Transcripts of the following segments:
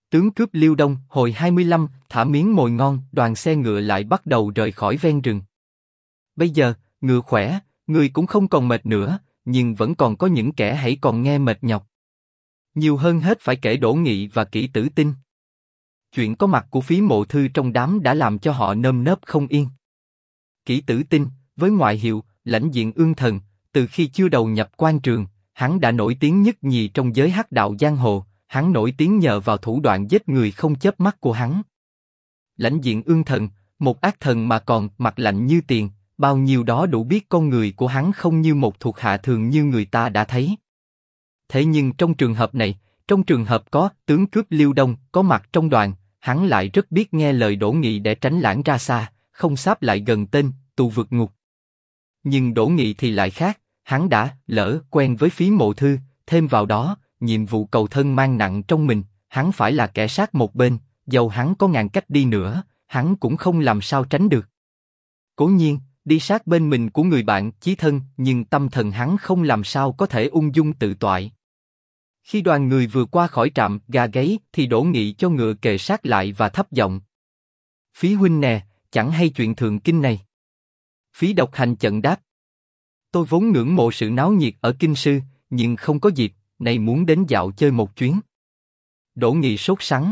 Tướng cướp Liêu Đông, hồi 25, thả miếng mồi ngon, đoàn xe ngựa lại bắt đầu rời khỏi ven rừng. Bây giờ, ngựa khỏe, người cũng không còn mệt nữa, nhưng vẫn còn có những kẻ hãy còn nghe mệt nhọc. Nhiều hơn hết phải kể Đỗ Nghị và Kỷ Tử Tinh. Chuyện có mặt của Phí Mộ Thư trong đám đã làm cho họ nơm nớp không yên. Kỷ Tử Tinh, với ngoại hiệu lãnh diện ương thần, từ khi chưa đầu nhập quan trường, hắn đã nổi tiếng nhất nhì trong giới hắc đạo giang hồ. Hắn nổi tiếng nhờ vào thủ đoạn giết người không chớp mắt của hắn. Lãnh diện ương thần, một ác thần mà còn mặt lạnh như tiền, bao nhiêu đó đủ biết con người của hắn không như một thuộc hạ thường như người ta đã thấy. Thế nhưng trong trường hợp này, trong trường hợp có tướng cướp Liêu Đông có mặt trong đoàn, hắn lại rất biết nghe lời Đỗ Nghị để tránh lãng ra xa, không sáp lại gần tên tù vượt ngục. Nhưng Đỗ Nghị thì lại khác, hắn đã lỡ quen với Phí Mộ Thư, thêm vào đó, nhiệm vụ cầu thân mang nặng trong mình, hắn phải là kẻ sát một bên, dầu hắn có ngàn cách đi nữa, hắn cũng không làm sao tránh được. Cố nhiên, đi sát bên mình của người bạn, chí thân, nhưng tâm thần hắn không làm sao có thể ung dung tự toại. Khi đoàn người vừa qua khỏi trạm gà gáy, thì Đỗ Nghị cho ngựa kề sát lại và thấp giọng: Phí huynh nè, chẳng hay chuyện thượng kinh này. Phí Độc Hành chận đáp: Tôi vốn ngưỡng mộ sự náo nhiệt ở kinh sư, nhưng không có dịp, nay muốn đến dạo chơi một chuyến. Đỗ Nghị sốt sắng: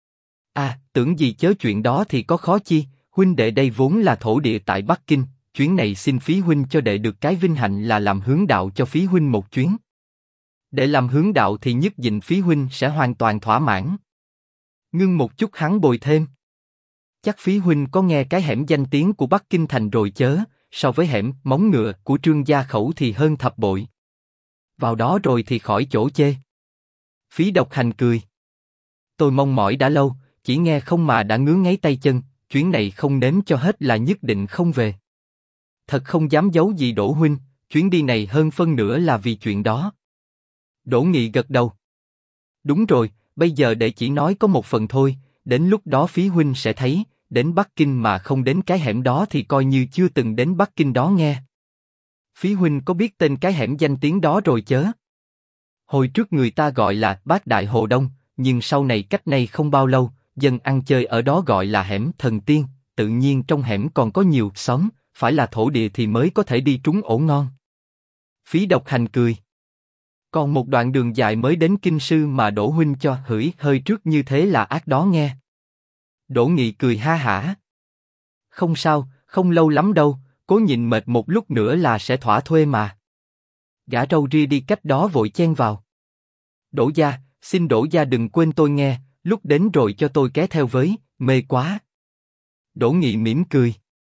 tưởng gì chớ chuyện đó thì có khó chi, huynh đệ đây vốn là thổ địa tại Bắc Kinh, chuyến này xin Phí huynh cho đệ được cái vinh hạnh là làm hướng đạo cho Phí huynh một chuyến. Để làm hướng đạo thì nhất định Phí huynh sẽ hoàn toàn thỏa mãn. Ngưng một chút hắn bồi thêm: Chắc Phí huynh có nghe cái hẻm danh tiếng của Bắc Kinh thành rồi chớ, so với hẻm móng ngựa của Trương Gia Khẩu thì hơn thập bội. Vào đó rồi thì khỏi chỗ chê. Phí Độc Hành cười: Tôi mong mỏi đã lâu, chỉ nghe không mà đã ngứa ngáy tay chân, chuyến này không nếm cho hết là nhất định không về. Thật không dám giấu gì Đỗ huynh, chuyến đi này hơn phân nửa là vì chuyện đó. Đỗ Nghị gật đầu: Đúng rồi, bây giờ đệ chỉ nói có một phần thôi, đến lúc đó Phí huynh sẽ thấy, đến Bắc Kinh mà không đến cái hẻm đó thì coi như chưa từng đến Bắc Kinh đó nghe. Phí huynh có biết tên cái hẻm danh tiếng đó rồi chớ? Hồi trước người ta gọi là Bát Đại Hồ Đông, nhưng sau này cách nay không bao lâu, dân ăn chơi ở đó gọi là hẻm Thần Tiên, tự nhiên trong hẻm còn có nhiều xóm, phải là thổ địa thì mới có thể đi trúng ổ ngon. Phí Độc Hành cười: Còn một đoạn đường dài mới đến kinh sư mà Đỗ huynh cho hửi hơi trước như thế là ác đó nghe. Đỗ Nghị cười ha hả: Không sao, không lâu lắm đâu, cố nhịn mệt một lúc nữa là sẽ thỏa thuê mà. Gã râu ria đi cách đó vội chen vào: Đỗ gia, xin Đỗ gia đừng quên tôi nghe, lúc đến rồi cho tôi ké theo với, mê quá. Đỗ Nghị mỉm cười: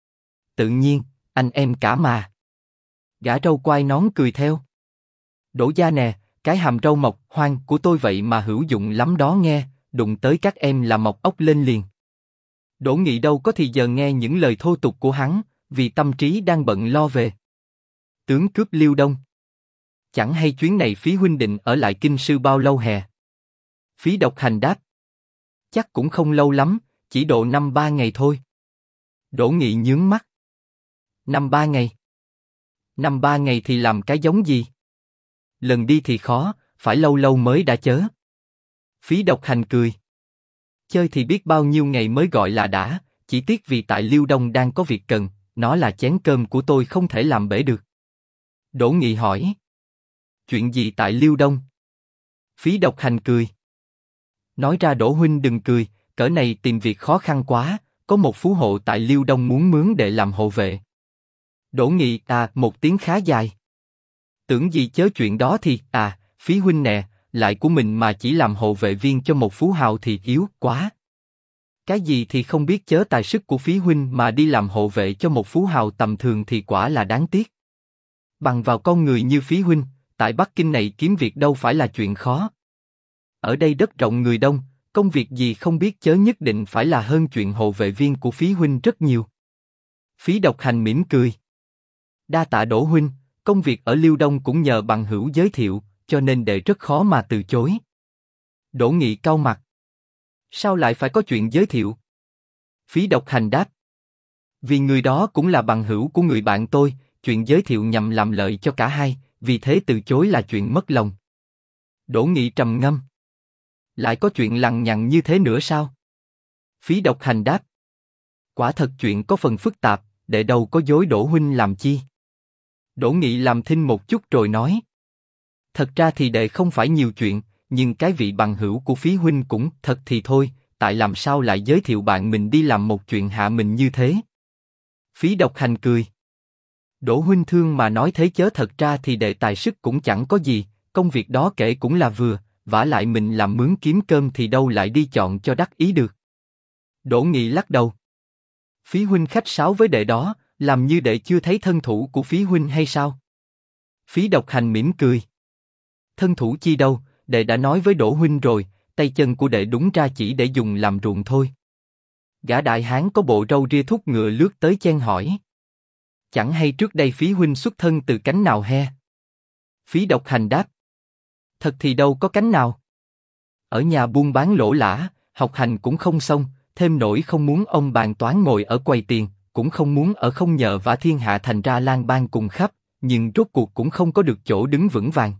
Tự nhiên, anh em cả mà. Gã râu quai nón cười theo: Đỗ gia nè, cái hàm râu mọc hoang của tôi vậy mà hữu dụng lắm đó nghe, đụng tới các em là mọc ốc lên liền. Đỗ Nghị đâu có thì giờ nghe những lời thô tục của hắn, vì tâm trí đang bận lo về tướng cướp Liêu Đông. Chẳng hay chuyến này Phí huynh định ở lại kinh sư bao lâu hè? Phí Độc Hành đáp: Chắc cũng không lâu lắm, chỉ độ 5-3 ngày thôi. Đỗ Nghị nhướng mắt: 5-3 ngày? 5-3 ngày thì làm cái giống gì? Lần đi thì khó, phải lâu lâu mới đã chớ. Phí Độc Hành cười: Chơi thì biết bao nhiêu ngày mới gọi là đã, chỉ tiếc vì tại Liêu Đông đang có việc cần, nó là chén cơm của tôi không thể làm bể được. Đỗ Nghị hỏi: Chuyện gì tại Liêu Đông? Phí Độc Hành cười: Nói ra Đỗ huynh đừng cười, cỡ này tìm việc khó khăn quá, có một phú hộ tại Liêu Đông muốn mướn để làm hộ vệ. Đỗ Nghị một tiếng khá dài. Tưởng gì chớ chuyện đó thì Phí huynh nè, lại của mình mà chỉ làm hộ vệ viên cho một phú hào thì yếu quá. Cái gì thì không biết chớ tài sức của Phí huynh mà đi làm hộ vệ cho một phú hào tầm thường thì quả là đáng tiếc. Bằng vào con người như Phí huynh, tại Bắc Kinh này kiếm việc đâu phải là chuyện khó. Ở đây đất rộng người đông, công việc gì không biết chớ nhất định phải là hơn chuyện hộ vệ viên của Phí huynh rất nhiều. Phí Độc Hành mỉm cười: Đa tạ Đỗ huynh, công việc ở Liêu Đông cũng nhờ bằng hữu giới thiệu, cho nên đệ rất khó mà từ chối. Đỗ Nghị cau mặt: Sao lại phải có chuyện giới thiệu? Phí Độc Hành đáp: Vì người đó cũng là bằng hữu của người bạn tôi, chuyện giới thiệu nhằm làm lợi cho cả hai, vì thế từ chối là chuyện mất lòng. Đỗ Nghị trầm ngâm: Lại có chuyện lằng nhằng như thế nữa sao? Phí Độc Hành đáp. Quả thật chuyện có phần phức tạp, đệ đâu có dối Đỗ huynh làm chi. Đỗ Nghị làm thinh một chút rồi nói. Thật ra thì đệ không phải nhiều chuyện, nhưng cái vị bằng hữu của Phí huynh cũng thật thì thôi, tại làm sao lại giới thiệu bạn mình đi làm một chuyện hạ mình như thế? Phí Độc Hành cười. Đỗ huynh thương mà nói thế chớ, thật ra thì đệ tài sức cũng chẳng có gì, công việc đó kể cũng là vừa, vả lại mình làm mướn kiếm cơm thì đâu lại đi chọn cho đắc ý được. Đỗ Nghị lắc đầu. Phí huynh khách sáo với đệ đó, làm như đệ chưa thấy thân thủ của Phí huynh hay sao? Phí Độc Hành mỉm cười. Thân thủ chi đâu, đệ đã nói với Đỗ huynh rồi, tay chân của đệ đúng ra chỉ để dùng làm ruộng thôi. Gã đại hán có bộ râu ria thúc ngựa lướt tới chen hỏi. Chẳng hay trước đây Phí huynh xuất thân từ cánh nào he? Phí Độc Hành đáp. Thật thì đâu có cánh nào. Ở nhà buôn bán lỗ lã, học hành cũng không xong, thêm nỗi không muốn ông bàn toán ngồi ở quầy tiền, cũng không muốn ở không nhờ vả thiên hạ thành ra lang bang cùng khắp, nhưng rốt cuộc cũng không có được chỗ đứng vững vàng.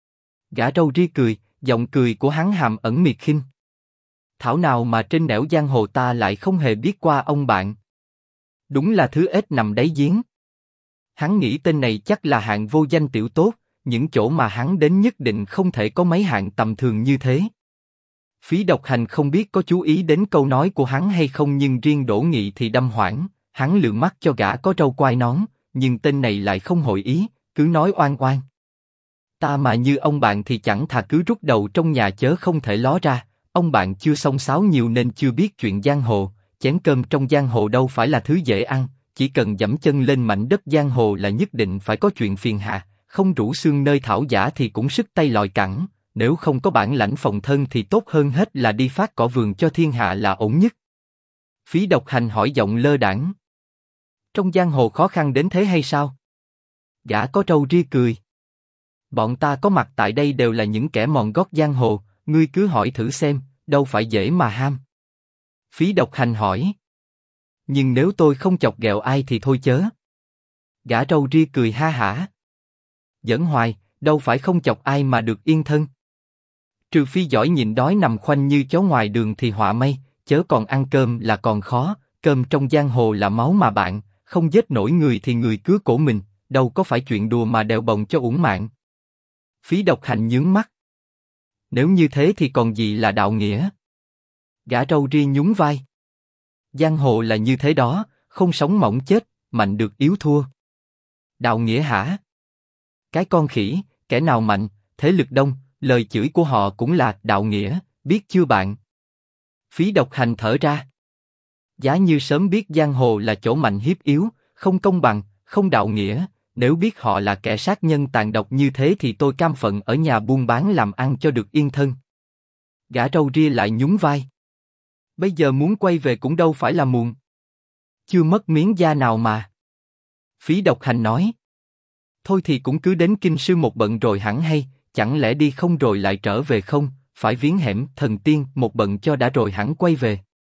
Gã râu ria cười, giọng cười của hắn hàm ẩn miệt khinh. Thảo nào mà trên nẻo giang hồ ta lại không hề biết qua ông bạn. Đúng là thứ ếch nằm đáy giếng. Hắn nghĩ tên này chắc là hạng vô danh tiểu tốt, những chỗ mà hắn đến nhất định không thể có mấy hạng tầm thường như thế. Phí Độc Hành không biết có chú ý đến câu nói của hắn hay không, nhưng riêng Đỗ Nghị thì đâm hoảng, hắn lườm mắt cho gã có râu quai nón, nhưng tên này lại không hội ý, cứ nói oan oan. Ta mà như ông bạn thì chẳng thà cứ rút đầu trong nhà chớ không thể ló ra, ông bạn chưa xông xáo nhiều nên chưa biết chuyện giang hồ, chén cơm trong giang hồ đâu phải là thứ dễ ăn, chỉ cần giẫm chân lên mảnh đất giang hồ là nhất định phải có chuyện phiền hà, không rủ xương nơi thảo giả thì cũng sức tay lòi cẳng, nếu không có bản lãnh phòng thân thì tốt hơn hết là đi phát cỏ vườn cho thiên hạ là ổn nhất. Phí Độc Hành hỏi giọng lơ đãng. Trong giang hồ khó khăn đến thế hay sao? Gã có râu ria cười. Bọn ta có mặt tại đây đều là những kẻ mòn gót giang hồ, ngươi cứ hỏi thử xem, đâu phải dễ mà ham. Phí Độc Hành hỏi. Nhưng nếu tôi không chọc ghẹo ai thì thôi chớ. Gã râu ria cười ha hả. Giỡn hoài, đâu phải không chọc ai mà được yên thân. Trừ phi giỏi nhịn đói nằm khoanh như chó ngoài đường thì họa may, chớ còn ăn cơm là còn khó, cơm trong giang hồ là máu mà bạn, không giết nổi người thì người cứa cổ mình, đâu có phải chuyện đùa mà đèo bồng cho uổng mạng. Phí Độc Hành nhướng mắt. Nếu như thế thì còn gì là đạo nghĩa? Gã râu ria nhún vai. Giang hồ là như thế đó, không sống mỏng chết, mạnh được yếu thua. Đạo nghĩa hả? Cái con khỉ, kẻ nào mạnh, thế lực đông, lời chửi của họ cũng là đạo nghĩa, biết chưa bạn? Phí Độc Hành thở ra. Giá như sớm biết giang hồ là chỗ mạnh hiếp yếu, không công bằng, không đạo nghĩa, nếu biết họ là kẻ sát nhân tàn độc như thế thì tôi cam phận ở nhà buôn bán làm ăn cho được yên thân. Gã râu ria lại nhún vai. Bây giờ muốn quay về cũng đâu phải là muộn. Chưa mất miếng da nào mà. Phí Độc Hành nói. Thôi thì cũng cứ đến kinh sư một bận rồi hẳn hay, chẳng lẽ đi không rồi lại trở về không, phải viếng hẻm thần tiên một bận cho đã rồi hẳn quay về.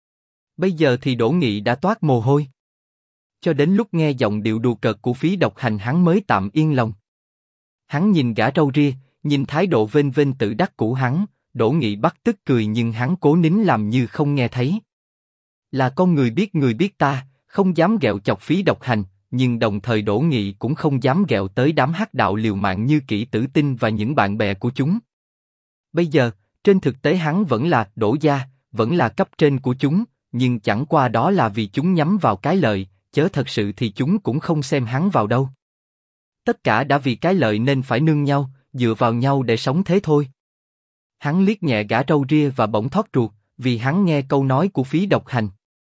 Bây giờ thì Đỗ Nghị đã toát mồ hôi. Cho đến lúc nghe giọng điệu đùa cợt của Phí Độc Hành hắn mới tạm yên lòng. Hắn nhìn gã râu ria, nhìn thái độ vênh vênh tự đắc của hắn, Đỗ Nghị bắt tức cười nhưng hắn cố nín làm như không nghe thấy. Là con người biết ta, không dám ghẹo chọc Phí Độc Hành, nhưng đồng thời Đỗ Nghị cũng không dám ghẹo tới đám hắc đạo liều mạng như Kỷ Tử Tinh và những bạn bè của chúng. Bây giờ, trên thực tế hắn vẫn là Đỗ gia, vẫn là cấp trên của chúng, nhưng chẳng qua đó là vì chúng nhắm vào cái lợi, chớ thật sự thì chúng cũng không xem hắn vào đâu. Tất cả đã vì cái lợi nên phải nương nhau, dựa vào nhau để sống thế thôi. Hắn liếc nhẹ gã râu ria và bỗng thót ruột, vì hắn nghe câu nói của Phí Độc Hành.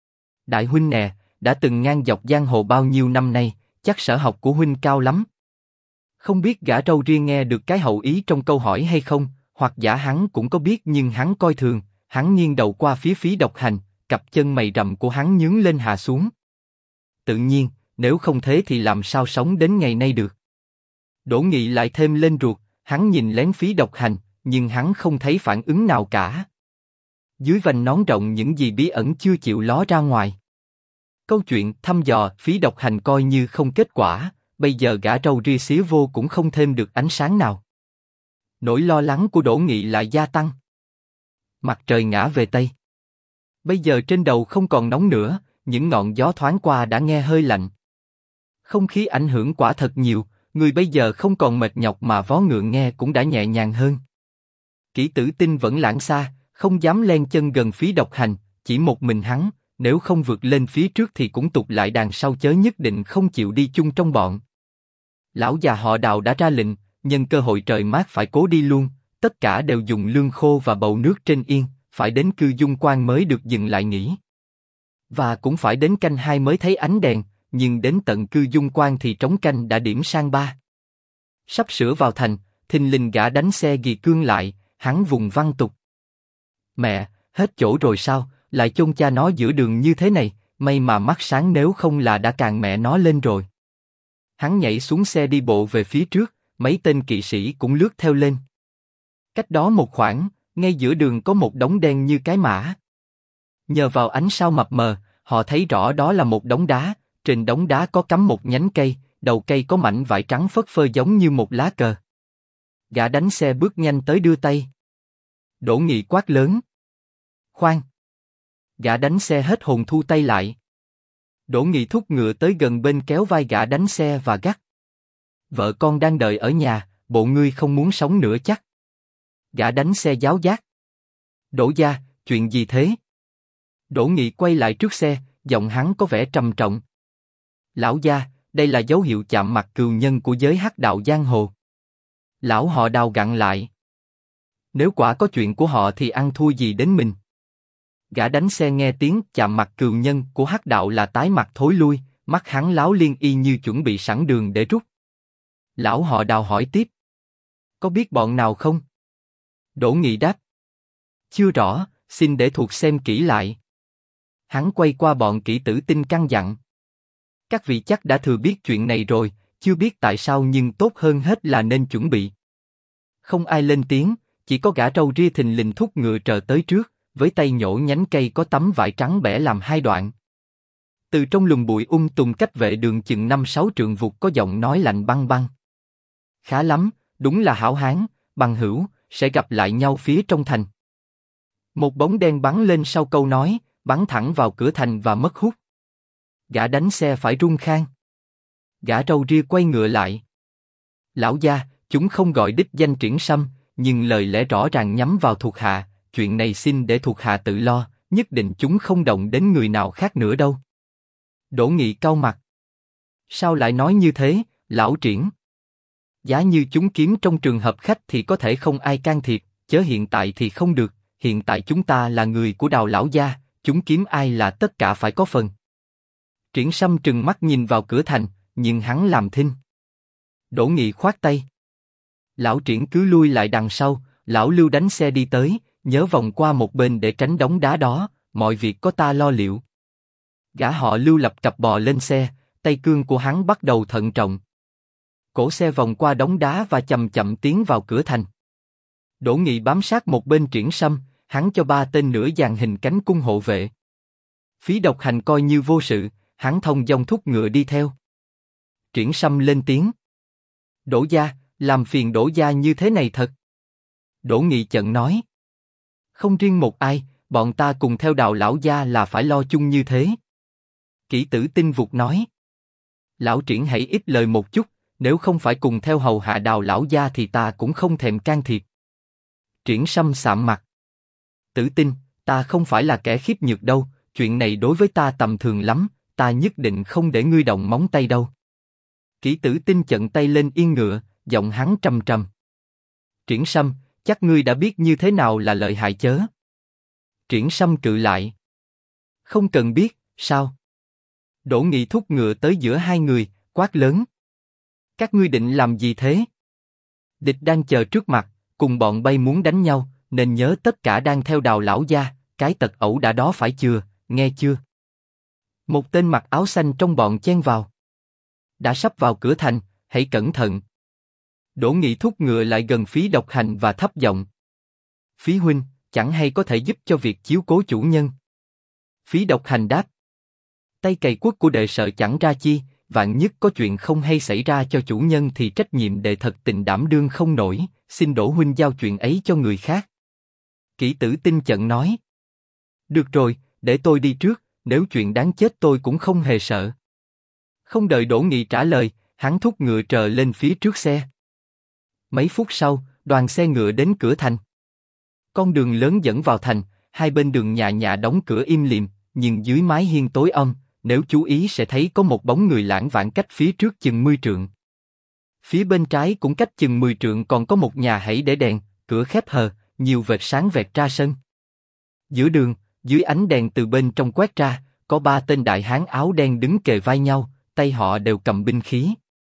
Đại huynh nè, đã từng ngang dọc giang hồ bao nhiêu năm nay, chắc sở học của huynh cao lắm. Không biết gã râu ria nghe được cái hậu ý trong câu hỏi hay không, hoặc giả hắn cũng có biết nhưng hắn coi thường, hắn nghiêng đầu qua phía Phí Độc Hành, cặp chân mày rậm của hắn nhướng lên hạ xuống. Tự nhiên, nếu không thế thì làm sao sống đến ngày nay được. Đỗ Nghị lại thêm lên ruột, hắn nhìn lén Phí Độc Hành, nhưng hắn không thấy phản ứng nào cả. Dưới vành nón rộng những gì bí ẩn chưa chịu ló ra ngoài. Câu chuyện thăm dò Phí Độc Hành coi như không kết quả, bây giờ gã râu ria xía vô cũng không thêm được ánh sáng nào. Nỗi lo lắng của Đỗ Nghị lại gia tăng. Mặt trời ngã về Tây. Bây giờ trên đầu không còn nóng nữa, những ngọn gió thoáng qua đã nghe hơi lạnh. Không khí ảnh hưởng quả thật nhiều, người bây giờ không còn mệt nhọc mà vó ngựa nghe cũng đã nhẹ nhàng hơn. Kỷ Tử Tinh vẫn lảng xa, không dám len chân gần Phí Độc Hành, chỉ một mình hắn, nếu không vượt lên phía trước thì cũng tụt lại đằng sau, chớ nhất định không chịu đi chung trong bọn. Lão già họ Đào đã ra lệnh, nhân cơ hội trời mát phải cố đi luôn, tất cả đều dùng lương khô và bầu nước trên yên, phải đến Cư Dung Quan mới được dừng lại nghỉ. Và cũng phải đến canh 2 mới thấy ánh đèn, nhưng đến tận Cư Dung Quan thì trống canh đã điểm sang 3. Sắp sửa vào thành, thình lình gã đánh xe ghì cương lại, hắn vùng văng tục. Mẹ, hết chỗ rồi sao, lại chôn cha nó giữa đường như thế này, may mà mắt sáng, nếu không là đã càng mẹ nó lên rồi. Hắn nhảy xuống xe đi bộ về phía trước, mấy tên kỵ sĩ cũng lướt theo lên. Cách đó một khoảng, ngay giữa đường có một đống đen như cái mã. Nhờ vào ánh sao mập mờ, họ thấy rõ đó là một đống đá, trên đống đá có cắm một nhánh cây, đầu cây có mảnh vải trắng phất phơ giống như một lá cờ. Gã đánh xe bước nhanh tới đưa tay. Đỗ Nghị quát lớn. Khoan! Gã đánh xe hết hồn thu tay lại. Đỗ Nghị thúc ngựa tới gần bên kéo vai gã đánh xe và gắt. Vợ con đang đợi ở nhà, bộ ngươi không muốn sống nữa chắc? Gã đánh xe giáo giác. Đỗ gia, chuyện gì thế? Đỗ Nghị quay lại trước xe, giọng hắn có vẻ trầm trọng. Lão gia, đây là dấu hiệu chạm mặt cừu nhân của giới hắc đạo giang hồ. Lão họ Đào gặn lại. Nếu quả có chuyện của họ thì ăn thua gì đến mình? Gã đánh xe nghe tiếng chạm mặt cừu nhân của hắc đạo là tái mặt thối lui, mắt hắn láo liên y như chuẩn bị sẵn đường để rút. Lão họ Đào hỏi tiếp. Có biết bọn nào không? Đỗ Nghị đáp. Chưa rõ, xin để thuộc xem kỹ lại. Hắn quay qua bọn Kỷ Tử Tinh căn dặn. Các vị chắc đã thừa biết chuyện này rồi, chưa biết tại sao nhưng tốt hơn hết là nên chuẩn bị. Không ai lên tiếng, chỉ có gã râu ria thình lình thúc ngựa trở tới trước, với tay nhổ nhánh cây có tấm vải trắng bẻ làm 2 đoạn. Từ trong lùm bụi tùng cách vệ đường chừng 5-6 trượng vụt có giọng nói lạnh băng băng. Khá lắm, đúng là hảo hán, bằng hữu, sẽ gặp lại nhau phía trong thành. Một bóng đen bắn lên sau câu nói, bắn thẳng vào cửa thành và mất hút. Gã đánh xe phải run khan. Gã râu ria quay ngựa lại. Lão gia, chúng không gọi đích danh Triển Sâm, nhưng lời lẽ rõ ràng nhắm vào thuộc hạ, chuyện này xin để thuộc hạ tự lo, nhất định chúng không động đến người nào khác nữa đâu. Đỗ Nghị cau mặt. Sao lại nói như thế, lão Triển? Giá như chúng kiếm trong trường hợp khách thì có thể không ai can thiệp, chớ hiện tại thì không được, hiện tại chúng ta là người của Đào lão gia, chúng kiếm ai là tất cả phải có phần. Triển Sâm trừng mắt nhìn vào cửa thành, nhưng hắn làm thinh. Đỗ Nghị khoát tay. Lão Triển cứ lui lại đằng sau, lão Lưu đánh xe đi tới, nhớ vòng qua một bên để tránh đống đá đó, mọi việc có ta lo liệu. Gã họ Lưu lập cập bò lên xe, tay cương của hắn bắt đầu thận trọng. Cổ xe vòng qua đống đá và chậm chậm tiến vào cửa thành. Đỗ Nghị bám sát một bên Triển Sâm, hắn cho 3 tên nửa dàn hình cánh cung hộ vệ. Phí Độc Hành coi như vô sự, hắn thông dong thúc ngựa đi theo. Triển Sâm lên tiếng. Đỗ gia, làm phiền Đỗ gia như thế này thật. Đỗ Nghị chận nói. Không riêng một ai, bọn ta cùng theo Đào lão gia là phải lo chung như thế. Kỷ Tử Tinh vụt nói. Lão Triển hãy ít lời một chút, nếu không phải cùng theo hầu hạ Đào lão gia thì ta cũng không thèm can thiệp. Triển Sâm sạm mặt. Tử Tinh, ta không phải là kẻ khiếp nhược đâu, chuyện này đối với ta tầm thường lắm, ta nhất định không để ngươi động móng tay đâu. Kỷ Tử Tinh chận tay lên yên ngựa, giọng hắn trầm trầm. Triển Sâm, chắc ngươi đã biết như thế nào là lợi hại chớ? Triển Sâm cự lại. Không cần biết, sao? Đỗ Nghị thúc ngựa tới giữa hai người, quát lớn. Các ngươi định làm gì thế? Địch đang chờ trước mặt, cùng bọn bay muốn đánh nhau, nên nhớ tất cả đang theo Đào lão gia, cái tật ẩu đã đó phải chừa, nghe chưa? Một tên mặc áo xanh trong bọn chen vào. Đã sắp vào cửa thành, hãy cẩn thận. Đỗ Nghị thúc ngựa lại gần Phí Độc Hành và thấp giọng. Phí huynh, chẳng hay có thể giúp cho việc chiếu cố chủ nhân. Phí Độc Hành đáp. Tay cày quất của đệ sợ chẳng ra chi, vạn nhất có chuyện không hay xảy ra cho chủ nhân thì trách nhiệm đệ thật tình đảm đương không nổi, xin Đỗ huynh giao chuyện ấy cho người khác. Kỷ Tử Tinh chận nói. Được rồi, để tôi đi trước, nếu chuyện đáng chết tôi cũng không hề sợ. Không đợi Đỗ Nghị trả lời, hắn thúc ngựa trờ lên phía trước xe. Mấy phút sau, đoàn xe ngựa đến cửa thành. Con đường lớn dẫn vào thành, hai bên đường nhà nhà đóng cửa im lìm, nhưng dưới mái hiên tối om, nếu chú ý sẽ thấy có một bóng người lãng vãng cách phía trước chừng 10 trượng. Phía bên trái cũng cách chừng 10 trượng còn có một nhà hãy để đèn, cửa khép hờ, nhiều vệt sáng vẹt ra sân. Giữa đường, dưới ánh đèn từ bên trong quét ra, có 3 tên đại hán áo đen đứng kề vai nhau, tay họ đều cầm binh khí.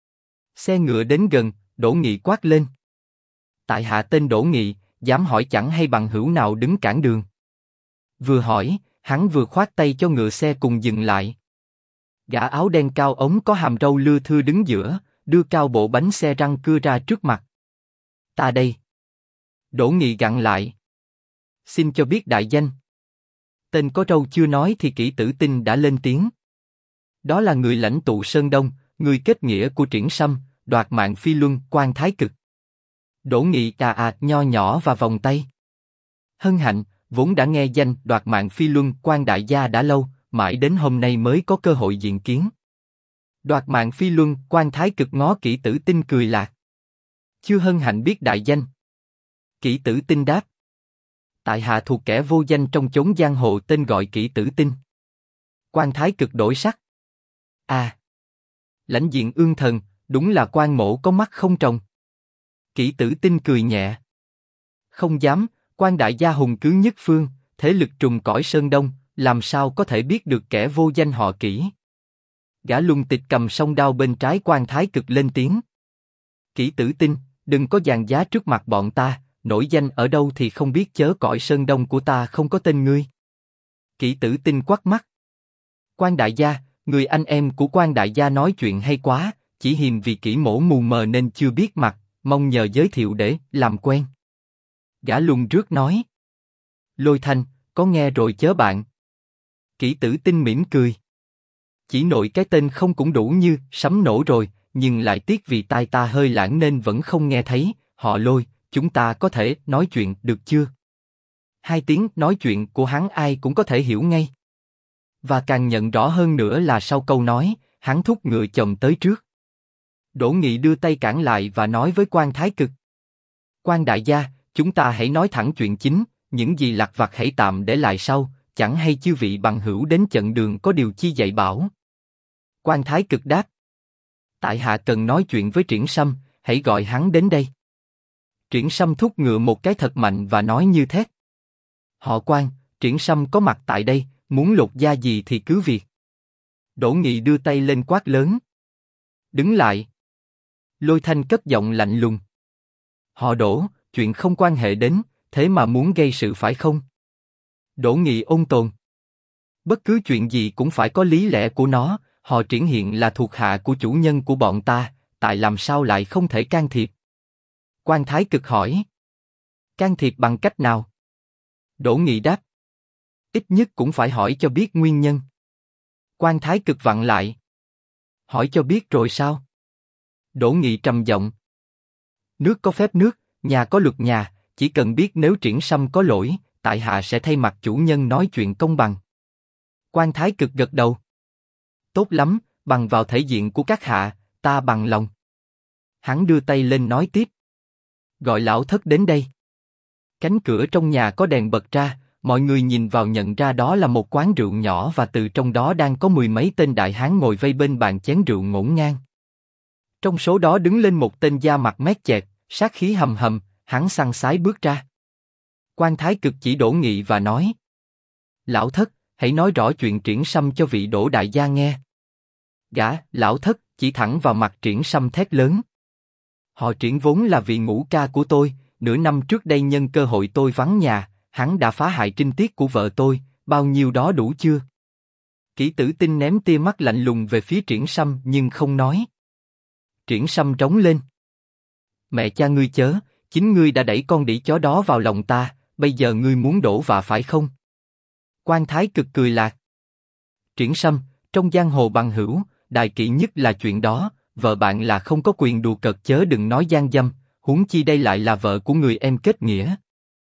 Xe ngựa đến gần, Đỗ Nghị quát lên. Tại hạ tên Đỗ Nghị, dám hỏi chẳng hay bằng hữu nào đứng cản đường. Vừa hỏi, hắn vừa khoát tay cho ngựa xe cùng dừng lại. Gã áo đen cao ống có hàm râu lưa thưa đứng giữa, đưa cao bộ bánh xe răng cưa ra trước mặt. Ta đây. Đỗ Nghị gặn lại. Xin cho biết đại danh. Tên có râu chưa nói thì Kỷ Tử Tinh đã lên tiếng. Đó là người lãnh tụ Sơn Đông, người kết nghĩa của Triển Sâm, đoạt mạng Phi Luân, Quan Thái Cực. Đỗ Nghị nho nhỏ và vòng tay. Hân hạnh, vốn đã nghe danh đoạt mạng Phi Luân, Quan đại gia đã lâu, mãi đến hôm nay mới có cơ hội diện kiến. Đoạt mạng Phi Luân, Quan Thái Cực ngó Kỷ Tử Tinh cười lạc. Chưa hân hạnh biết đại danh. Kỷ Tử Tinh đáp. Tại hạ thuộc kẻ vô danh trong chốn giang hồ tên gọi Kỷ Tử Tinh. Quan Thái Cực đổi sắc. À, lãnh diện ương thần, đúng là quan mổ có mắt không trồng. Kỷ Tử Tinh cười nhẹ. Không dám, Quan đại gia hùng cứ nhất phương, thế lực trùng cõi Sơn Đông, làm sao có thể biết được kẻ vô danh họ Kỷ. Gã lùng tịch cầm song đao bên trái Quan Thái Cực lên tiếng. Kỷ Tử Tinh, đừng có dàn giá trước mặt bọn ta, nổi danh ở đâu thì không biết chớ cõi Sơn Đông của ta không có tên ngươi. Kỷ Tử Tinh quắc mắt. Quan đại gia, người anh em của Quan đại gia nói chuyện hay quá, chỉ hiềm vì Kỷ mổ mù mờ nên chưa biết mặt, mong nhờ giới thiệu để làm quen. Gã lùng rước nói. Lôi Thanh, có nghe rồi chớ bạn. Kỷ Tử Tinh mỉm cười. Chỉ nội cái tên không cũng đủ như sấm nổ rồi, nhưng lại tiếc vì tai ta hơi lãng nên vẫn không nghe thấy. Họ Lôi, chúng ta có thể nói chuyện được chưa? 2 tiếng nói chuyện của hắn ai cũng có thể hiểu ngay. Và càng nhận rõ hơn nữa là sau câu nói, hắn thúc ngựa chồm tới trước. Đỗ Nghị đưa tay cản lại và nói với Quan Thái Cực. Quan đại gia, chúng ta hãy nói thẳng chuyện chính, những gì lặt vặt hãy tạm để lại sau, chẳng hay chư vị bằng hữu đến chận đường có điều chi dạy bảo. Quan Thái Cực đáp. Tại hạ cần nói chuyện với Triển Sâm, hãy gọi hắn đến đây. Triển Sâm thúc ngựa một cái thật mạnh và nói như thét. Họ Quan, Triển Sâm có mặt tại đây, muốn lột da gì thì cứ việc. Đỗ Nghị đưa tay lên quát lớn. Đứng lại. Lôi Thanh cất giọng lạnh lùng. Họ Đỗ, chuyện không quan hệ đến, thế mà muốn gây sự phải không? Đỗ Nghị ôn tồn. Bất cứ chuyện gì cũng phải có lý lẽ của nó, họ Triển hiện là thuộc hạ của chủ nhân của bọn ta, tại làm sao lại không thể can thiệp? Quan Thái Cực hỏi. Can thiệp bằng cách nào? Đỗ Nghị đáp. Ít nhất cũng phải hỏi cho biết nguyên nhân. Quan Thái Cực vặn lại. Hỏi cho biết rồi sao? Đỗ Nghị trầm giọng. Nước có phép nước, nhà có luật nhà, chỉ cần biết nếu Triển Sâm có lỗi, tại hạ sẽ thay mặt chủ nhân nói chuyện công bằng. Quan Thái Cực gật đầu. Tốt lắm, bằng vào thể diện của các hạ, ta bằng lòng. Hắn đưa tay lên nói tiếp. Gọi lão thất đến đây. Cánh cửa trong nhà có đèn bật ra, mọi người nhìn vào nhận ra đó là một quán rượu nhỏ và từ trong đó đang có 10 mấy tên đại hán ngồi vây bên bàn chén rượu ngổn ngang. Trong số đó đứng lên một tên da mặt mét chẹt, sát khí hầm hầm, hắn săn sái bước ra. Quan Thái Cực chỉ Đỗ Nghị và nói. Lão thất, hãy nói rõ chuyện Triển Sâm cho vị Đỗ đại gia nghe. Gã, lão thất, chỉ thẳng vào mặt Triển Sâm thét lớn. Họ Triển vốn là vị ngũ ca của tôi, nửa năm trước đây nhân cơ hội tôi vắng nhà, hắn đã phá hại trinh tiết của vợ tôi, bao nhiêu đó đủ chưa? Kỷ Tử Tinh ném tia mắt lạnh lùng về phía Triển Sâm nhưng không nói. Triển Sâm trống lên. Mẹ cha ngươi chớ, chính ngươi đã đẩy con đĩ chó đó vào lòng ta, bây giờ ngươi muốn đổ vạ phải không? Quan Thái Cực cười lạc. Triển Sâm, trong giang hồ bằng hữu, đại kỵ nhất là chuyện đó, vợ bạn là không có quyền đùa cợt chớ đừng nói gian dâm, huống chi đây lại là vợ của người em kết nghĩa.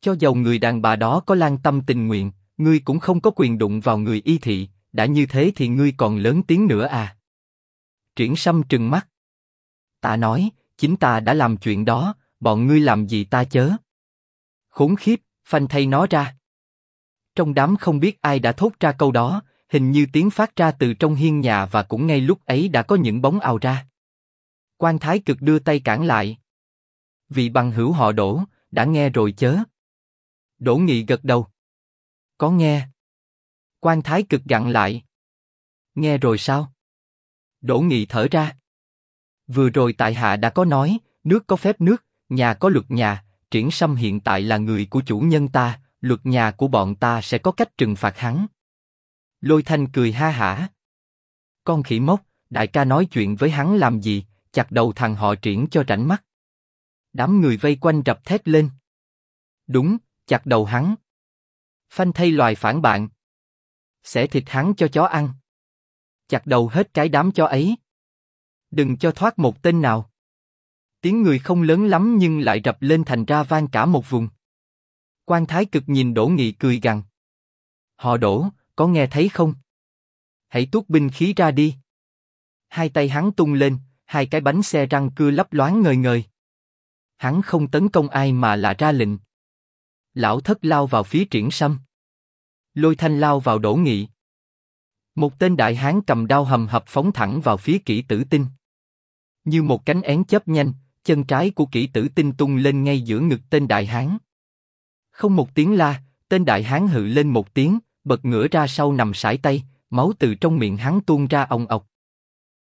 Cho dầu người đàn bà đó có lan tâm tình nguyện, ngươi cũng không có quyền đụng vào người y thị, đã như thế thì ngươi còn lớn tiếng nữa à? Triển Sâm trừng mắt. Ta nói, chính ta đã làm chuyện đó, bọn ngươi làm gì ta chớ? Khốn khiếp, phanh thay nó ra. Trong đám không biết ai đã thốt ra câu đó, hình như tiếng phát ra từ trong hiên nhà và cũng ngay lúc ấy đã có những bóng ào ra. Quan Thái Cực đưa tay cản lại. Vị bằng hữu họ Đỗ, đã nghe rồi chớ? Đỗ Nghị gật đầu. Có nghe. Quan Thái Cực gặn lại. Nghe rồi sao? Đỗ Nghị thở ra. Vừa rồi tại hạ đã có nói, nước có phép nước, nhà có luật nhà, Triển Sâm hiện tại là người của chủ nhân ta, luật nhà của bọn ta sẽ có cách trừng phạt hắn. Lôi Thanh cười ha hả. Con khỉ mốc, đại ca nói chuyện với hắn làm gì, chặt đầu thằng họ Triển cho rảnh mắt. Đám người vây quanh rập thét lên. Đúng, chặt đầu hắn. Phanh thay loài phản bạn. Xẻ thịt hắn cho chó ăn. Chặt đầu hết cái đám chó ấy. Đừng cho thoát một tên nào. Tiếng người không lớn lắm nhưng lại rập lên thành ra vang cả một vùng. Quan Thái Cực nhìn Đỗ Nghị cười gằn. Họ Đỗ, có nghe thấy không? Hãy tuốt binh khí ra đi. Hai tay hắn tung lên, hai cái bánh xe răng cưa lấp loáng ngời ngời. Hắn không tấn công ai mà là ra lệnh. Lão Thất lao vào phía Triển Sâm. Lôi Thanh lao vào Đỗ Nghị. Một tên đại hán cầm đao hầm hập phóng thẳng vào phía Kỷ Tử Tinh. Như một cánh én chớp nhanh, chân trái của Kỷ Tử Tinh tung lên ngay giữa ngực tên đại hán. Không một tiếng la, tên đại hán hự lên một tiếng, bật ngửa ra sau nằm sải tay, máu từ trong miệng hắn tuôn ra ồng ọc.